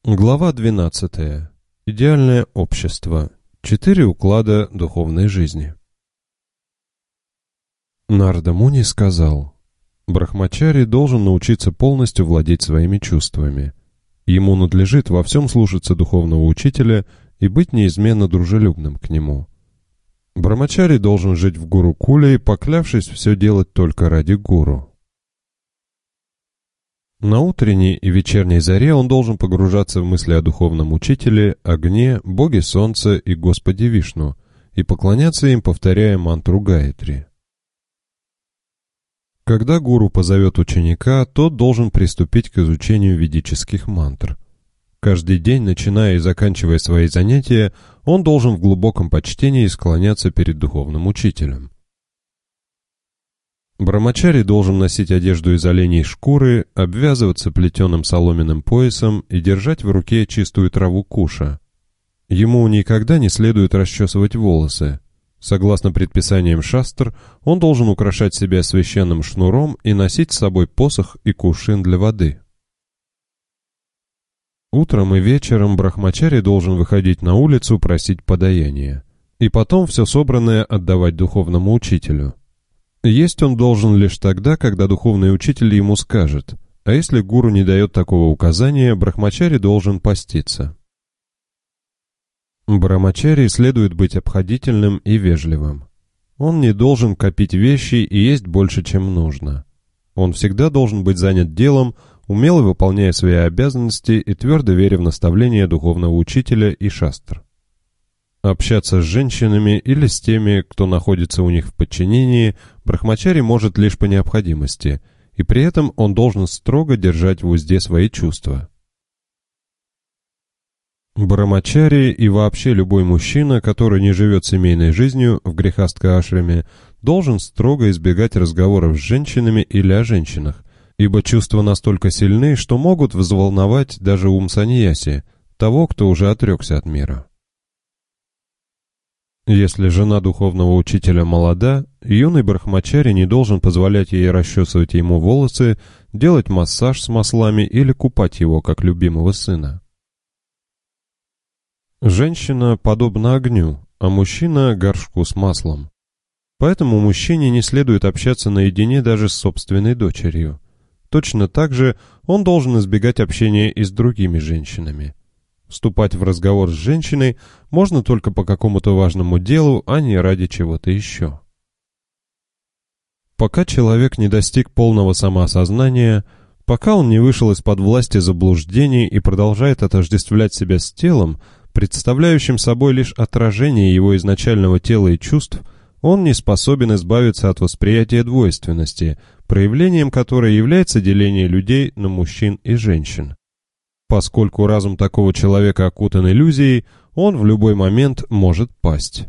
Глава 12. Идеальное общество. 4 уклада духовной жизни. Нарада Муни сказал: Брахмачари должен научиться полностью владеть своими чувствами. Ему надлежит во всем слушаться духовного учителя и быть неизменно дружелюбным к нему. Брахмачари должен жить в гурукуле, поклявшись все делать только ради гуру. На утренней и вечерней заре он должен погружаться в мысли о духовном учителе, огне, боге солнца и Господе Вишну и поклоняться им, повторяя мантру Гаятри. Когда гуру позовет ученика, тот должен приступить к изучению ведических мантр. Каждый день, начиная и заканчивая свои занятия, он должен в глубоком почтении склоняться перед духовным учителем. Брахмачари должен носить одежду из оленей шкуры, обвязываться плетеным соломенным поясом и держать в руке чистую траву куша. Ему никогда не следует расчесывать волосы. Согласно предписаниям шастр, он должен украшать себя священным шнуром и носить с собой посох и кувшин для воды. Утром и вечером брахмачари должен выходить на улицу просить подаяния, и потом все собранное отдавать духовному учителю. Есть он должен лишь тогда, когда духовный учитель ему скажет, а если гуру не дает такого указания, брахмачари должен поститься. Брахмачари следует быть обходительным и вежливым. Он не должен копить вещи и есть больше, чем нужно. Он всегда должен быть занят делом, умело выполняя свои обязанности и твердо веря в наставления духовного учителя и шастр. Общаться с женщинами или с теми, кто находится у них в подчинении, брахмачари может лишь по необходимости, и при этом он должен строго держать в узде свои чувства. Брахмачари и вообще любой мужчина, который не живет семейной жизнью в грехастха-ашраме, должен строго избегать разговоров с женщинами или о женщинах, ибо чувства настолько сильны, что могут взволновать даже ум саньяси, того, кто уже отрекся от мира. Если жена духовного учителя молода, юный брахмачари не должен позволять ей расчесывать ему волосы, делать массаж с маслами или купать его, как любимого сына. Женщина подобна огню, а мужчина – горшку с маслом. Поэтому мужчине не следует общаться наедине даже с собственной дочерью. Точно так же он должен избегать общения и с другими женщинами. Вступать в разговор с женщиной можно только по какому-то важному делу, а не ради чего-то еще. Пока человек не достиг полного самоосознания, пока он не вышел из-под власти заблуждений и продолжает отождествлять себя с телом, представляющим собой лишь отражение его изначального тела и чувств, он не способен избавиться от восприятия двойственности, проявлением которой является деление людей на мужчин и женщин. Поскольку разум такого человека окутан иллюзией, он в любой момент может пасть.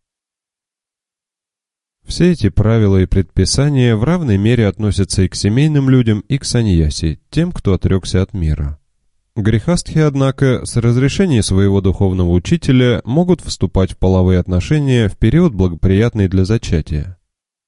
Все эти правила и предписания в равной мере относятся и к семейным людям, и к саньяси, тем, кто отрекся от мира. Грехастхи, однако, с разрешения своего духовного учителя могут вступать в половые отношения в период, благоприятный для зачатия.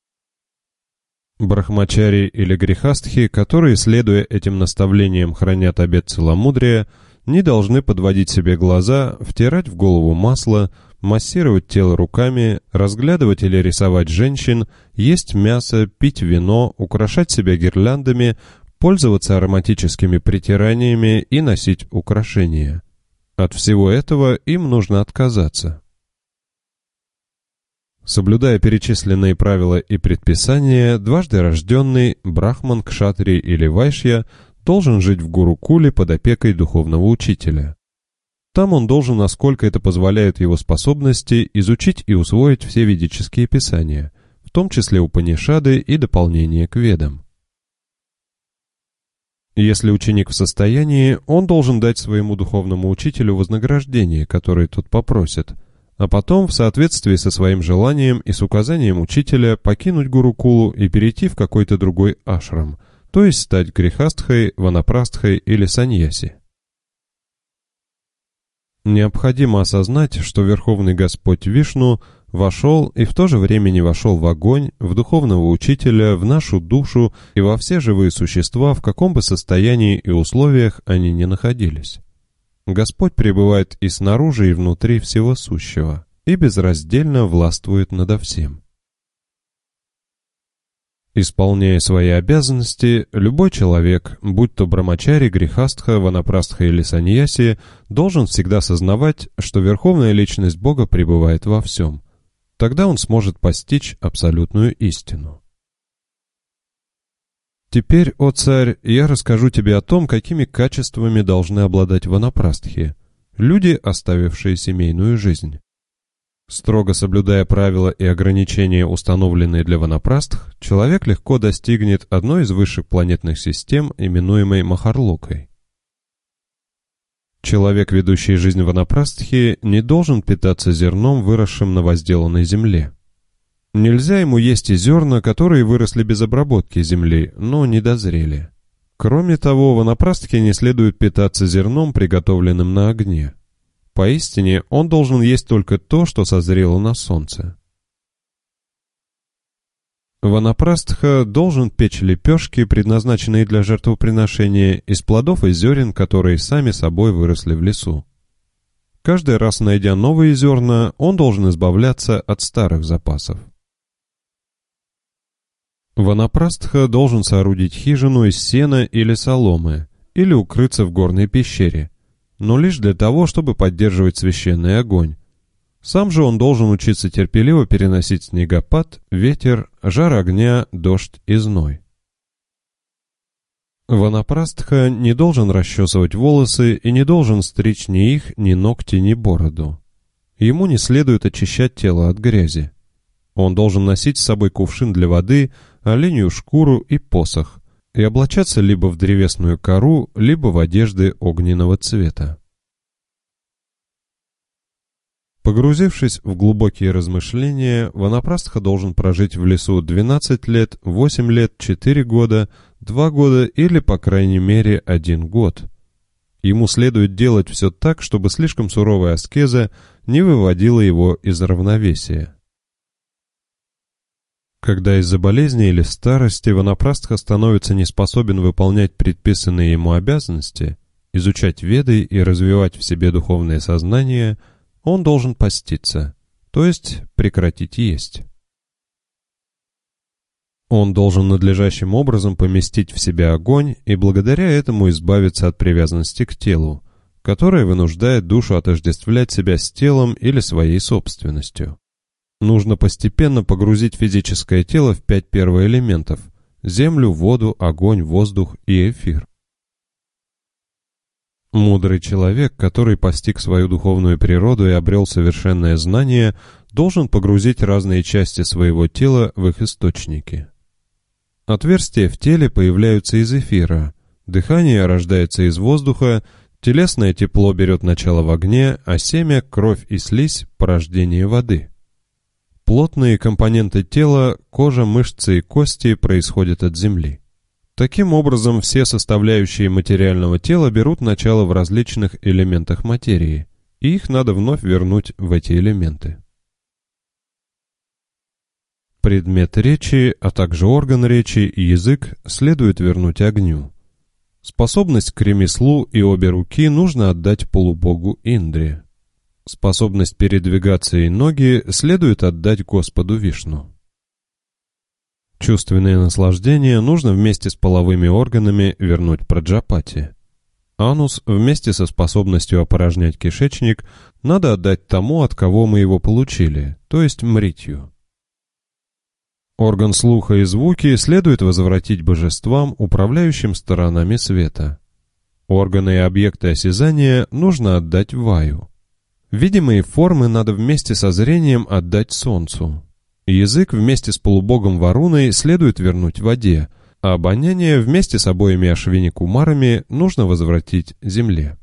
Брахмачари или грехастхи, которые, следуя этим наставлениям, хранят обет целомудрия, не должны подводить себе глаза, втирать в голову масло, массировать тело руками, разглядывать или рисовать женщин, есть мясо, пить вино, украшать себя гирляндами, пользоваться ароматическими притираниями и носить украшения. От всего этого им нужно отказаться. Соблюдая перечисленные правила и предписания, дважды рожденный, брахман, кшатри или вайшья должен жить в гурукуле под опекой духовного учителя. Там он должен, насколько это позволяют его способности, изучить и усвоить все ведические писания, в том числе Упанишады и дополнения к Ведам. Если ученик в состоянии, он должен дать своему духовному учителю вознаграждение, которое тот попросит, а потом, в соответствии со своим желанием и с указанием учителя, покинуть гурукулу и перейти в какой-то другой ашрам, то есть стать грехастхой, ванапрастхой или саньяси. Необходимо осознать, что Верховный Господь Вишну вошел и в то же время не вошел в огонь, в духовного учителя, в нашу душу и во все живые существа, в каком бы состоянии и условиях они ни находились. Господь пребывает и снаружи, и внутри всего сущего, и безраздельно властвует надо всем. Исполняя свои обязанности, любой человек, будь то брамачари, грехастха, ванапрастха или саньяси, должен всегда сознавать, что Верховная Личность Бога пребывает во всем. Тогда он сможет постичь абсолютную истину. Теперь, о царь, я расскажу тебе о том, какими качествами должны обладать ванапрастхи, люди, оставившие семейную жизнь. Строго соблюдая правила и ограничения, установленные для ванапрастх, человек легко достигнет одной из высших планетных систем, именуемой Махарлокой. Человек, ведущий жизнь ванапрастхи, не должен питаться зерном, выросшим на возделанной земле. Нельзя ему есть и зерна, которые выросли без обработки земли, но не дозрели. Кроме того, ванапрастхе не следует питаться зерном, приготовленным на огне. Поистине, он должен есть только то, что созрело на солнце. Ванапрастха должен печь лепешки, предназначенные для жертвоприношения, из плодов и зерен, которые сами собой выросли в лесу. Каждый раз, найдя новые зерна, он должен избавляться от старых запасов. Ванапрастха должен соорудить хижину из сена или соломы, или укрыться в горной пещере, но лишь для того, чтобы поддерживать священный огонь. Сам же он должен учиться терпеливо переносить снегопад, ветер, жар огня, дождь и зной. Ванапрастха не должен расчесывать волосы и не должен стричь ни их, ни ногти, ни бороду. Ему не следует очищать тело от грязи. Он должен носить с собой кувшин для воды, оленью шкуру и посох, и облачаться либо в древесную кору, либо в одежды огненного цвета. Погрузившись в глубокие размышления, ванапрастха должен прожить в лесу 12 лет, 8 лет, 4 года, 2 года или, по крайней мере, 1 год. Ему следует делать все так, чтобы слишком суровая аскеза не выводила его из равновесия. Когда из-за болезни или старости ванапрастха становится неспособен выполнять предписанные ему обязанности, изучать веды и развивать в себе духовное сознание, он должен поститься, то есть прекратить есть. Он должен надлежащим образом поместить в себя огонь и благодаря этому избавиться от привязанности к телу, которая вынуждает душу отождествлять себя с телом или своей собственностью. Нужно постепенно погрузить физическое тело в 5 первоэлементов – землю, воду, огонь, воздух и эфир. Мудрый человек, который постиг свою духовную природу и обрел совершенное знание, должен погрузить разные части своего тела в их источники. Отверстия в теле появляются из эфира, дыхание рождается из воздуха, телесное тепло берет начало в огне, а семя, кровь и слизь – порождение воды. Плотные компоненты тела, кожа, мышцы и кости происходят от земли. Таким образом, все составляющие материального тела берут начало в различных элементах материи, и их надо вновь вернуть в эти элементы. Предмет речи, а также орган речи и язык следует вернуть огню. Способность к ремеслу и обе руки нужно отдать полубогу Индре. Способность передвигаться и ноги следует отдать Господу Вишну. Чувственное наслаждение нужно вместе с половыми органами вернуть Праджапати. Анус вместе со способностью опорожнять кишечник надо отдать тому, от кого мы его получили, то есть Мритью. Орган слуха и звуки следует возвратить божествам, управляющим сторонами света. Органы и объекты осязания нужно отдать Ваю. Видимые формы надо вместе со зрением отдать солнцу. Язык вместе с полубогом Варуной следует вернуть воде, а обоняние вместе с обоими Ашвини-Кумарами нужно возвратить земле.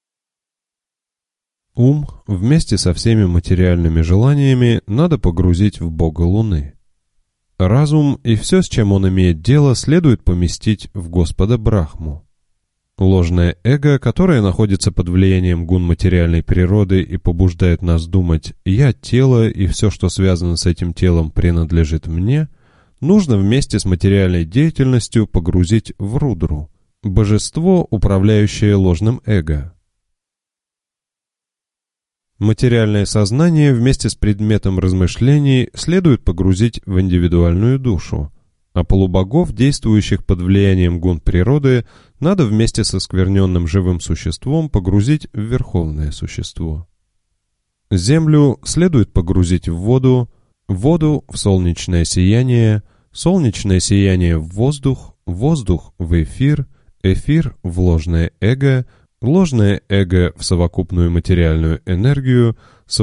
Ум вместе со всеми материальными желаниями надо погрузить в бога Луны. Разум и все, с чем он имеет дело, следует поместить в Господа Брахму. Ложное эго, которое находится под влиянием гун материальной природы и побуждает нас думать «я тело, и все, что связано с этим телом, принадлежит мне», нужно вместе с материальной деятельностью погрузить в Рудру, божество, управляющее ложным эго. Материальное сознание вместе с предметом размышлений следует погрузить в индивидуальную душу, а полубогов, действующих под влиянием гун природы, надо вместе со оскверненным живым существом погрузить в верховное существо. Землю следует погрузить в воду в солнечное сияние в воздух в эфир в ложное эго в совокупную материальную энергию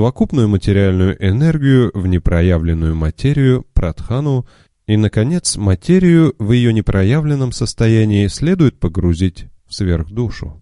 в непроявленную материю, прадхану, и, наконец, материю в ее непроявленном состоянии следует погрузить в сверхдушу.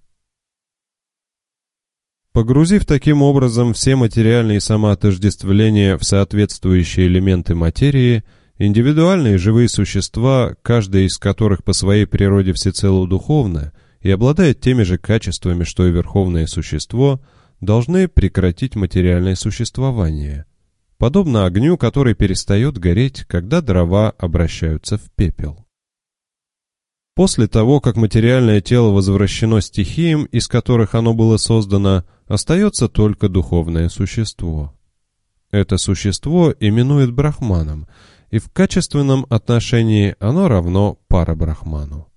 Погрузив таким образом все материальные самоотождествления в соответствующие элементы материи, индивидуальные живые существа, каждая из которых по своей природе всецело духовна и обладает теми же качествами, что и верховное существо, должны прекратить материальное существование, подобно огню, который перестает гореть, когда дрова обращаются в пепел. После того, как материальное тело возвращено стихиям, из которых оно было создано, остается только духовное существо. Это существо именуют брахманом, и в качественном отношении оно равно парабрахману.